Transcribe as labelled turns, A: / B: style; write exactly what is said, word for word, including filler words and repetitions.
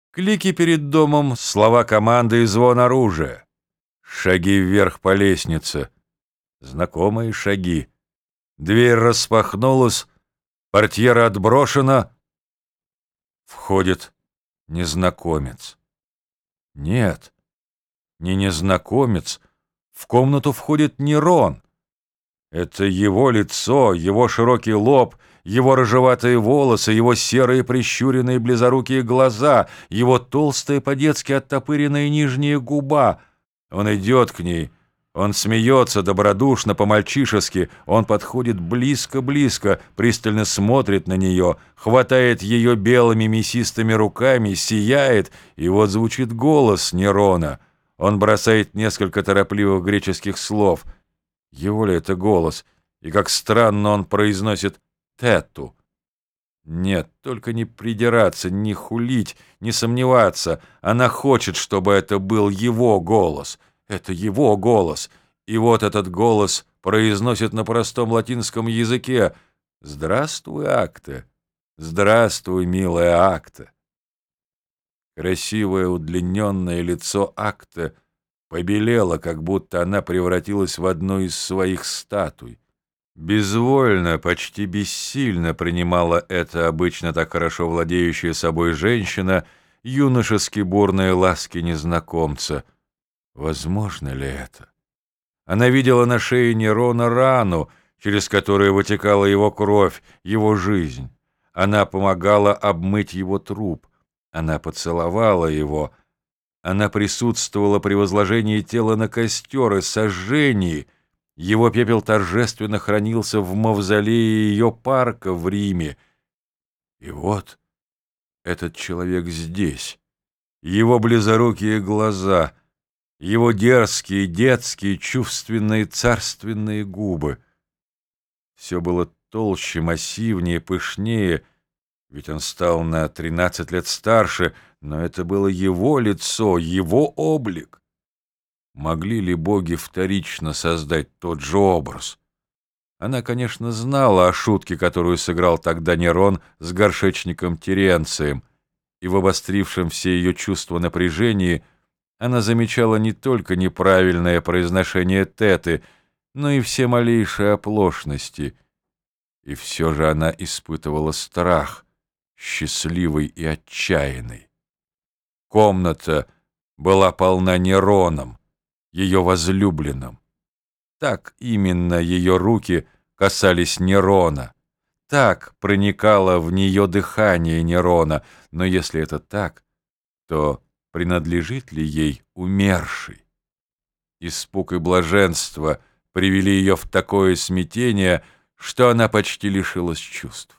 A: Клики перед домом, слова команды и звон оружия. Шаги вверх по лестнице. Знакомые шаги. Дверь распахнулась, портьера отброшена. Входит незнакомец. Нет, не незнакомец. В комнату входит Нерон. Это его лицо, его широкий лоб, его рыжеватые волосы, его серые прищуренные близорукие глаза, его толстая по-детски оттопыренная нижняя губа. Он идет к ней, он смеется добродушно, по-мальчишески, он подходит близко-близко, пристально смотрит на нее, хватает ее белыми мясистыми руками, сияет, и вот звучит голос Нерона. Он бросает несколько торопливых греческих слов. Его ли это голос? И как странно он произносит «тету». Нет, только не придираться, не хулить, не сомневаться. Она хочет, чтобы это был его голос. Это его голос. И вот этот голос произносит на простом латинском языке «Здравствуй, Акте! Здравствуй, милая Акте!» Красивое удлиненное лицо Акте побелело, как будто она превратилась в одну из своих статуй. Безвольно, почти бессильно принимала эта обычно так хорошо владеющая собой женщина юношески бурные ласки незнакомца. Возможно ли это? Она видела на шее Нерона рану, через которую вытекала его кровь, его жизнь. Она помогала обмыть его труп. Она поцеловала его. Она присутствовала при возложении тела на костер и сожжении. Его пепел торжественно хранился в мавзолее ее парка в Риме. И вот этот человек здесь. Его близорукие глаза, его дерзкие, детские, чувственные, царственные губы. Все было толще, массивнее, пышнее, ведь он стал на тринадцать лет старше, но это было его лицо, его облик. Могли ли боги вторично создать тот же образ? Она, конечно, знала о шутке, которую сыграл тогда Нерон с горшечником Теренцием, и в обострившем все ее чувства напряжении она замечала не только неправильное произношение теты, но и все малейшие оплошности. И все же она испытывала страх, счастливый и отчаянный. Комната была полна Нероном, ее возлюбленным. Так именно ее руки касались Нерона. Так проникало в нее дыхание Нерона. Но если это так, то принадлежит ли ей умерший? Испуг и блаженство привели ее в такое смятение, что она почти лишилась чувств.